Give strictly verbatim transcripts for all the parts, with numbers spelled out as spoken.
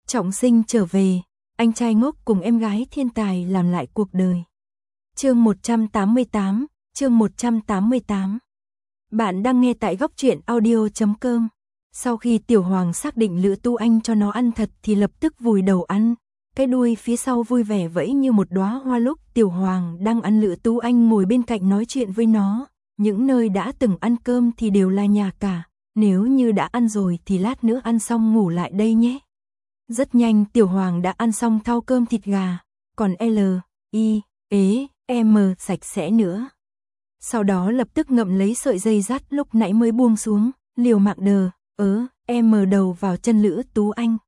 Trọng sinh trở về, anh trai ngốc cùng em gái thiên tài làm lại cuộc đời. Chương một trăm tám mươi tám, chương một trăm tám mươi tám. Bạn đang nghe tại góc truyện audio chấm com. Sau khi Tiểu Hoàng xác định Lữ Tu Anh cho nó ăn thật thì lập tức vùi đầu ăn, cái đuôi phía sau vui vẻ vẫy như một đóa hoa. Lúc Tiểu Hoàng đang ăn, Lữ Tu Anh ngồi bên cạnh nói chuyện với nó, những nơi đã từng ăn cơm thì đều là nhà cả, nếu như đã ăn rồi thì lát nữa ăn xong ngủ lại đây nhé. Rất nhanh Tiểu Hoàng đã ăn xong thau cơm thịt gà, còn L, I, ế, M sạch sẽ nữa. Sau đó lập tức ngậm lấy sợi dây dắt lúc nãy mới buông xuống, liều mạng đờ, ớ, M đầu vào chân Lữ Tú Anh.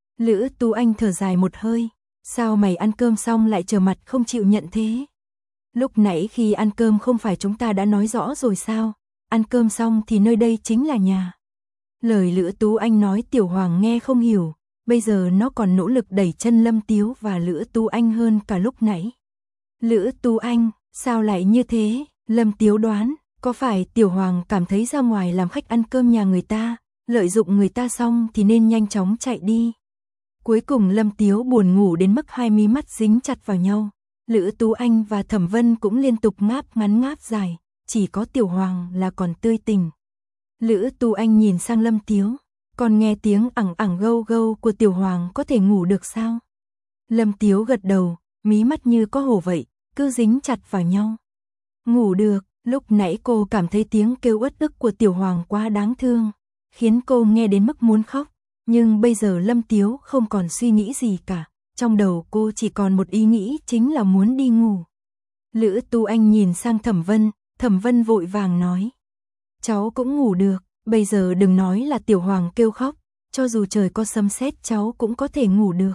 Lữ Tú Anh thở dài một hơi, sao mày ăn cơm xong lại trở mặt không chịu nhận thế? Lúc nãy khi ăn cơm không phải chúng ta đã nói rõ rồi sao, ăn cơm xong thì nơi đây chính là nhà. Lời Lữ Tú Anh nói Tiểu Hoàng nghe không hiểu, bây giờ nó còn nỗ lực đẩy chân Lâm Tiếu và Lữ Tú Anh hơn cả lúc nãy. Lữ Tú Anh, sao lại như thế? Lâm Tiếu đoán, có phải Tiểu Hoàng cảm thấy ra ngoài làm khách ăn cơm nhà người ta, lợi dụng người ta xong thì nên nhanh chóng chạy đi. Cuối cùng Lâm Tiếu buồn ngủ đến mức hai mí mắt dính chặt vào nhau. Lữ Tú Anh và Thẩm Vân cũng liên tục ngáp ngắn ngáp dài, chỉ có Tiểu Hoàng là còn tươi tỉnh. Lữ Tú Anh nhìn sang Lâm Tiếu, còn nghe tiếng ẳng ẳng gâu gâu của Tiểu Hoàng có thể ngủ được sao? Lâm Tiếu gật đầu, mí mắt như có hổ vậy, cứ dính chặt vào nhau. Ngủ được, lúc nãy cô cảm thấy tiếng kêu uất ức của Tiểu Hoàng quá đáng thương, khiến cô nghe đến mức muốn khóc, nhưng bây giờ Lâm Tiếu không còn suy nghĩ gì cả, trong đầu cô chỉ còn một ý nghĩ chính là muốn đi ngủ. Lữ Tú Anh nhìn sang Thẩm Vân, Thẩm Vân vội vàng nói, cháu cũng ngủ được, bây giờ đừng nói là Tiểu Hoàng kêu khóc, cho dù trời có sấm sét cháu cũng có thể ngủ được.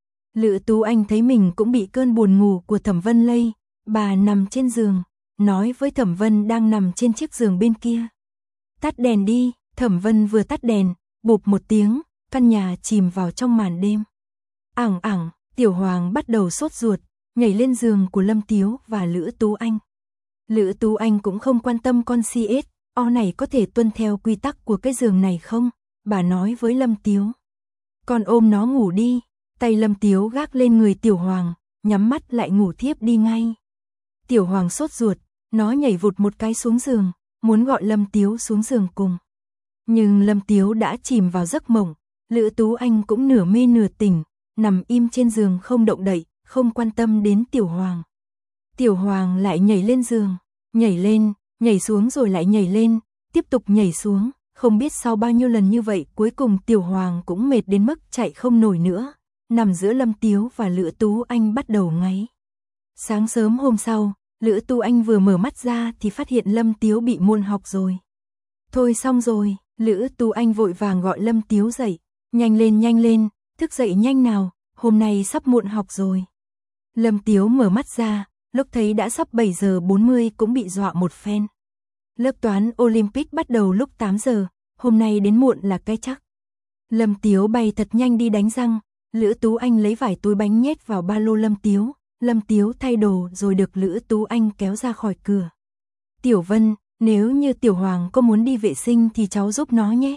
Lữ Tú Anh thấy mình cũng bị cơn buồn ngủ của Thẩm Vân lây, bà nằm trên giường, nói với Thẩm Vân đang nằm trên chiếc giường bên kia. Tắt đèn đi. Thẩm Vân vừa tắt đèn, bụp một tiếng, căn nhà chìm vào trong màn đêm. Ảng ảng, Tiểu Hoàng bắt đầu sốt ruột, nhảy lên giường của Lâm Tiếu và Lữ Tú Anh. Lữ Tú Anh cũng không quan tâm con xê ét o này có thể tuân theo quy tắc của cái giường này không, bà nói với Lâm Tiếu. Con ôm nó ngủ đi, tay Lâm Tiếu gác lên người Tiểu Hoàng, nhắm mắt lại ngủ thiếp đi ngay. Tiểu Hoàng sốt ruột, nó nhảy vụt một cái xuống giường, muốn gọi Lâm Tiếu xuống giường cùng. Nhưng Lâm Tiếu đã chìm vào giấc mộng, Lữ Tú Anh cũng nửa mê nửa tỉnh, nằm im trên giường không động đậy, không quan tâm đến Tiểu Hoàng. Tiểu Hoàng lại nhảy lên giường, nhảy lên, nhảy xuống rồi lại nhảy lên, tiếp tục nhảy xuống, không biết sau bao nhiêu lần như vậy cuối cùng Tiểu Hoàng cũng mệt đến mức chạy không nổi nữa, nằm giữa Lâm Tiếu và Lữ Tú Anh bắt đầu ngáy. Sáng sớm hôm sau, Lữ Tú Anh vừa mở mắt ra thì phát hiện Lâm Tiếu bị muộn học rồi. Thôi xong rồi. Lữ Tú Anh vội vàng gọi Lâm Tiếu dậy, nhanh lên nhanh lên, thức dậy nhanh nào, hôm nay sắp muộn học rồi. Lâm Tiếu mở mắt ra, lúc thấy đã sắp bảy giờ bốn mươi cũng bị dọa một phen. Lớp toán Olympic bắt đầu lúc tám giờ, hôm nay đến muộn là cái chắc. Lâm Tiếu bay thật nhanh đi đánh răng, Lữ Tú Anh lấy vải túi bánh nhét vào ba lô Lâm Tiếu, Lâm Tiếu thay đồ rồi được Lữ Tú Anh kéo ra khỏi cửa. Tiểu Vân, nếu như Tiểu Hoàng có muốn đi vệ sinh thì cháu giúp nó nhé.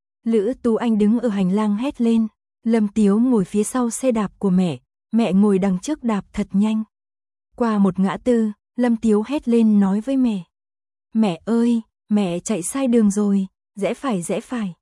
Lữ Tú Anh đứng ở hành lang hét lên, Lâm Tiếu ngồi phía sau xe đạp của mẹ, mẹ ngồi đằng trước đạp thật nhanh. Qua một ngã tư, Lâm Tiếu hét lên nói với mẹ. Mẹ ơi, mẹ chạy sai đường rồi, rẽ phải rẽ phải.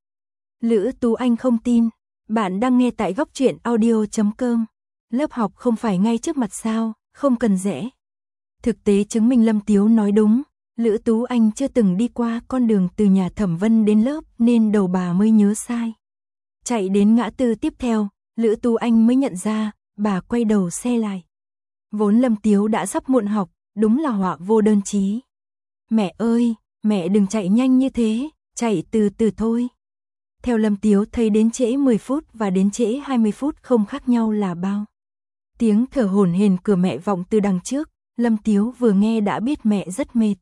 Lữ Tú Anh không tin, bạn đang nghe tại góc truyện audio chấm com. Lớp học không phải ngay trước mặt sao, không cần rẽ. Thực tế chứng minh Lâm Tiếu nói đúng. Lữ Tú Anh chưa từng đi qua con đường từ nhà Thẩm Vân đến lớp nên đầu bà mới nhớ sai. Chạy đến ngã tư tiếp theo, Lữ Tú Anh mới nhận ra, bà quay đầu xe lại. Vốn Lâm Tiếu đã sắp muộn học, đúng là họa vô đơn chí. Mẹ ơi, mẹ đừng chạy nhanh như thế, chạy từ từ thôi. Theo Lâm Tiếu thấy đến trễ mười phút và đến trễ hai mươi phút không khác nhau là bao. Tiếng thở hổn hển của mẹ vọng từ đằng trước, Lâm Tiếu vừa nghe đã biết mẹ rất mệt.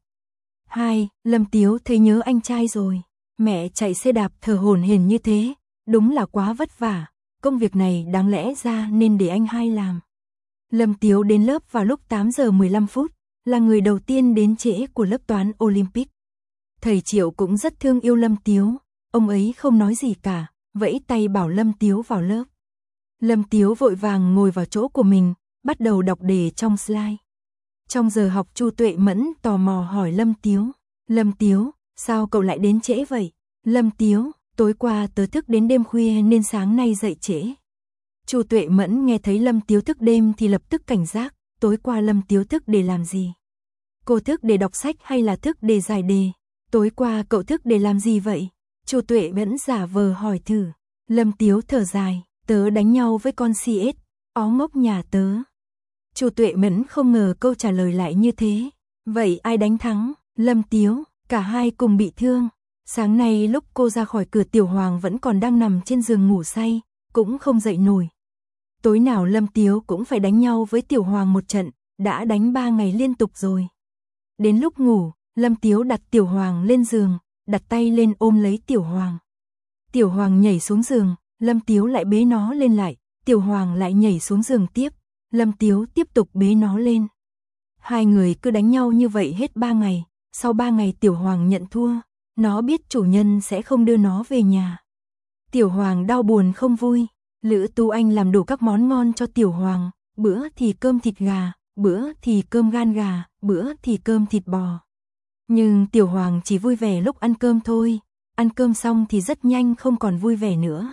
Hai, Lâm Tiếu thấy nhớ anh trai rồi, mẹ chạy xe đạp thở hổn hển như thế, đúng là quá vất vả, công việc này đáng lẽ ra nên để anh hai làm. Lâm Tiếu đến lớp vào lúc tám giờ mười lăm phút, là người đầu tiên đến trễ của lớp toán Olympic. Thầy Triệu cũng rất thương yêu Lâm Tiếu, ông ấy không nói gì cả, vẫy tay bảo Lâm Tiếu vào lớp. Lâm Tiếu vội vàng ngồi vào chỗ của mình, bắt đầu đọc đề trong slide. Trong giờ học Chu Tuệ Mẫn tò mò hỏi Lâm Tiếu. Lâm Tiếu, sao cậu lại đến trễ vậy? Lâm Tiếu, tối qua tớ thức đến đêm khuya nên sáng nay dậy trễ. Chu Tuệ Mẫn nghe thấy Lâm Tiếu thức đêm thì lập tức cảnh giác, tối qua Lâm Tiếu thức để làm gì? Cô thức để đọc sách hay là thức để giải đề? Tối qua cậu thức để làm gì vậy? Chu Tuệ Mẫn giả vờ hỏi thử. Lâm Tiếu thở dài, tớ đánh nhau với con xê ét, ó ngốc nhà tớ. Chu Tuệ Mẫn không ngờ câu trả lời lại như thế. Vậy ai đánh thắng? Lâm Tiếu, cả hai cùng bị thương. Sáng nay lúc cô ra khỏi cửa Tiểu Hoàng vẫn còn đang nằm trên giường ngủ say, cũng không dậy nổi. Tối nào Lâm Tiếu cũng phải đánh nhau với Tiểu Hoàng một trận, đã đánh ba ngày liên tục rồi. Đến lúc ngủ, Lâm Tiếu đặt Tiểu Hoàng lên giường, đặt tay lên ôm lấy Tiểu Hoàng. Tiểu Hoàng nhảy xuống giường, Lâm Tiếu lại bế nó lên lại, Tiểu Hoàng lại nhảy xuống giường tiếp, Lâm Tiếu tiếp tục bế nó lên. Hai người cứ đánh nhau như vậy hết ba ngày, sau ba ngày Tiểu Hoàng nhận thua, nó biết chủ nhân sẽ không đưa nó về nhà. Tiểu Hoàng đau buồn không vui, Lữ Tu Anh làm đủ các món ngon cho Tiểu Hoàng, bữa thì cơm thịt gà, bữa thì cơm gan gà, bữa thì cơm thịt bò. Nhưng Tiểu Hoàng chỉ vui vẻ lúc ăn cơm thôi, ăn cơm xong thì rất nhanh không còn vui vẻ nữa.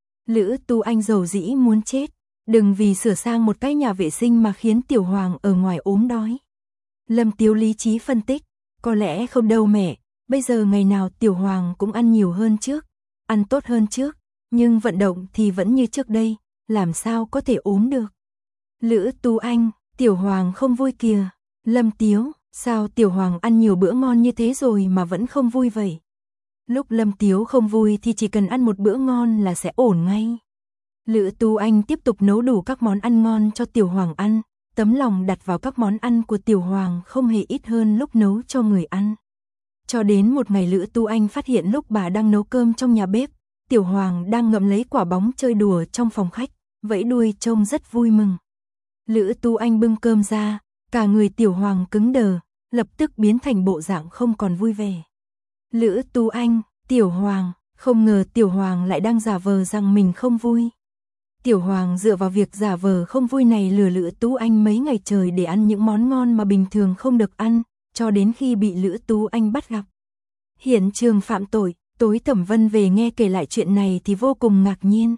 Lữ Tu Anh dầu dĩ muốn chết, đừng vì sửa sang một cái nhà vệ sinh mà khiến Tiểu Hoàng ở ngoài ốm đói. Lâm Tiếu lý trí phân tích, có lẽ không đâu mẹ, bây giờ ngày nào Tiểu Hoàng cũng ăn nhiều hơn trước, ăn tốt hơn trước, nhưng vận động thì vẫn như trước đây, làm sao có thể ốm được. Lữ Tu Anh, Tiểu Hoàng không vui kìa. Lâm Tiếu, sao Tiểu Hoàng ăn nhiều bữa ngon như thế rồi mà vẫn không vui vậy? Lúc Lâm Tiếu không vui thì chỉ cần ăn một bữa ngon là sẽ ổn ngay. Lữ Tu Anh tiếp tục nấu đủ các món ăn ngon cho Tiểu Hoàng ăn, tấm lòng đặt vào các món ăn của Tiểu Hoàng không hề ít hơn lúc nấu cho người ăn. Cho đến một ngày Lữ Tu Anh phát hiện lúc bà đang nấu cơm trong nhà bếp, Tiểu Hoàng đang ngậm lấy quả bóng chơi đùa trong phòng khách, vẫy đuôi trông rất vui mừng. Lữ Tu Anh bưng cơm ra, cả người Tiểu Hoàng cứng đờ, lập tức biến thành bộ dạng không còn vui vẻ. Lữ Tu Anh, Tiểu Hoàng, không ngờ Tiểu Hoàng lại đang giả vờ rằng mình không vui. Tiểu Hoàng dựa vào việc giả vờ không vui này lừa Lữ Tu Anh mấy ngày trời để ăn những món ngon mà bình thường không được ăn, cho đến khi bị Lữ Tu Anh bắt gặp. Hiện trường phạm tội, tối Thẩm Vân về nghe kể lại chuyện này thì vô cùng ngạc nhiên.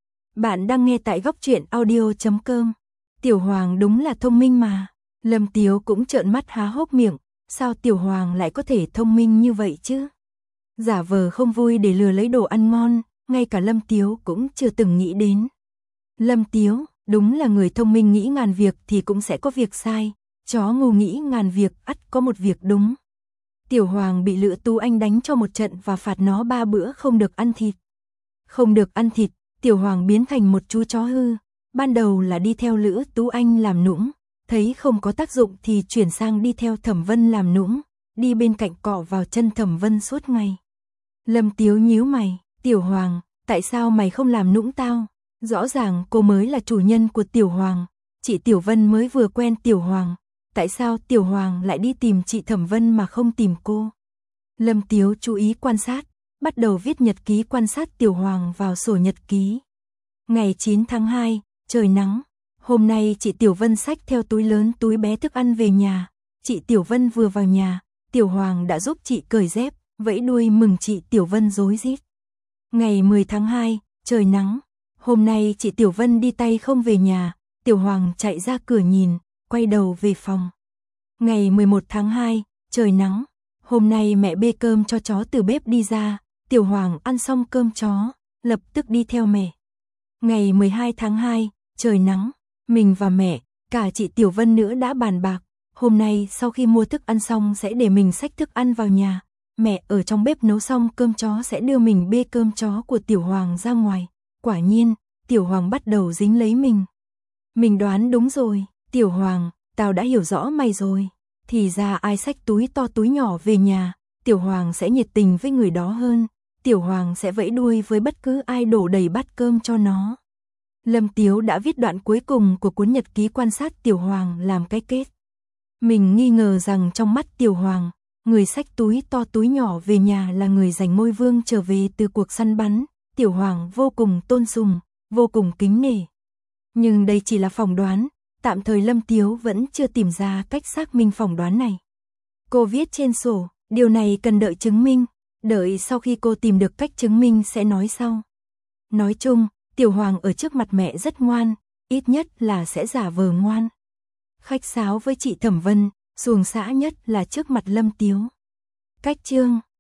Bạn đang nghe tại góc truyện audio chấm com. Tiểu Hoàng đúng là thông minh mà. Lâm Tiếu cũng trợn mắt há hốc miệng, sao Tiểu Hoàng lại có thể thông minh như vậy chứ? Giả vờ không vui để lừa lấy đồ ăn ngon, ngay cả Lâm Tiếu cũng chưa từng nghĩ đến. Lâm Tiếu, đúng là người thông minh nghĩ ngàn việc thì cũng sẽ có việc sai, chó ngu nghĩ ngàn việc ắt có một việc đúng. Tiểu Hoàng bị Lữ Tu Anh đánh cho một trận và phạt nó ba bữa không được ăn thịt. Không được ăn thịt, Tiểu Hoàng biến thành một chú chó hư, ban đầu là đi theo Lữ Tu Anh làm nũng, thấy không có tác dụng thì chuyển sang đi theo Thẩm Vân làm nũng, đi bên cạnh cọ vào chân Thẩm Vân suốt ngày. Lâm Tiếu nhíu mày, Tiểu Hoàng, tại sao mày không làm nũng tao? Rõ ràng cô mới là chủ nhân của Tiểu Hoàng, chị Tiểu Vân mới vừa quen Tiểu Hoàng, tại sao Tiểu Hoàng lại đi tìm chị Thẩm Vân mà không tìm cô? Lâm Tiếu chú ý quan sát, bắt đầu viết nhật ký quan sát Tiểu Hoàng vào sổ nhật ký. Ngày chín tháng hai, trời nắng, hôm nay chị Tiểu Vân xách theo túi lớn túi bé thức ăn về nhà, chị Tiểu Vân vừa vào nhà, Tiểu Hoàng đã giúp chị cởi dép, vẫy đuôi mừng chị Tiểu Vân rối rít. Ngày mười tháng hai, trời nắng, hôm nay chị Tiểu Vân đi tay không về nhà, Tiểu Hoàng chạy ra cửa nhìn, quay đầu về phòng. Ngày mười một tháng hai, trời nắng, hôm nay mẹ bê cơm cho chó từ bếp đi ra, Tiểu Hoàng ăn xong cơm chó, lập tức đi theo mẹ. Ngày mười hai tháng hai, trời nắng, mình và mẹ, cả chị Tiểu Vân nữa đã bàn bạc, hôm nay sau khi mua thức ăn xong sẽ để mình xách thức ăn vào nhà, mẹ ở trong bếp nấu xong cơm chó sẽ đưa mình bê cơm chó của Tiểu Hoàng ra ngoài. Quả nhiên, Tiểu Hoàng bắt đầu dính lấy mình. Mình đoán đúng rồi, Tiểu Hoàng, tao đã hiểu rõ mày rồi. Thì ra ai xách túi to túi nhỏ về nhà, Tiểu Hoàng sẽ nhiệt tình với người đó hơn. Tiểu Hoàng sẽ vẫy đuôi với bất cứ ai đổ đầy bát cơm cho nó. Lâm Tiếu đã viết đoạn cuối cùng của cuốn nhật ký quan sát Tiểu Hoàng làm cái kết. Mình nghi ngờ rằng trong mắt Tiểu Hoàng, người xách túi to túi nhỏ về nhà là người giành ngôi vương trở về từ cuộc săn bắn. Tiểu Hoàng vô cùng tôn sùng, vô cùng kính nể. Nhưng đây chỉ là phỏng đoán, tạm thời Lâm Tiếu vẫn chưa tìm ra cách xác minh phỏng đoán này. Cô viết trên sổ, điều này cần đợi chứng minh, đợi sau khi cô tìm được cách chứng minh sẽ nói sau. Nói chung, Tiểu Hoàng ở trước mặt mẹ rất ngoan, ít nhất là sẽ giả vờ ngoan. Khách sáo với chị Thẩm Vân, xuồng xã nhất là trước mặt Lâm Tiếu. Cách chương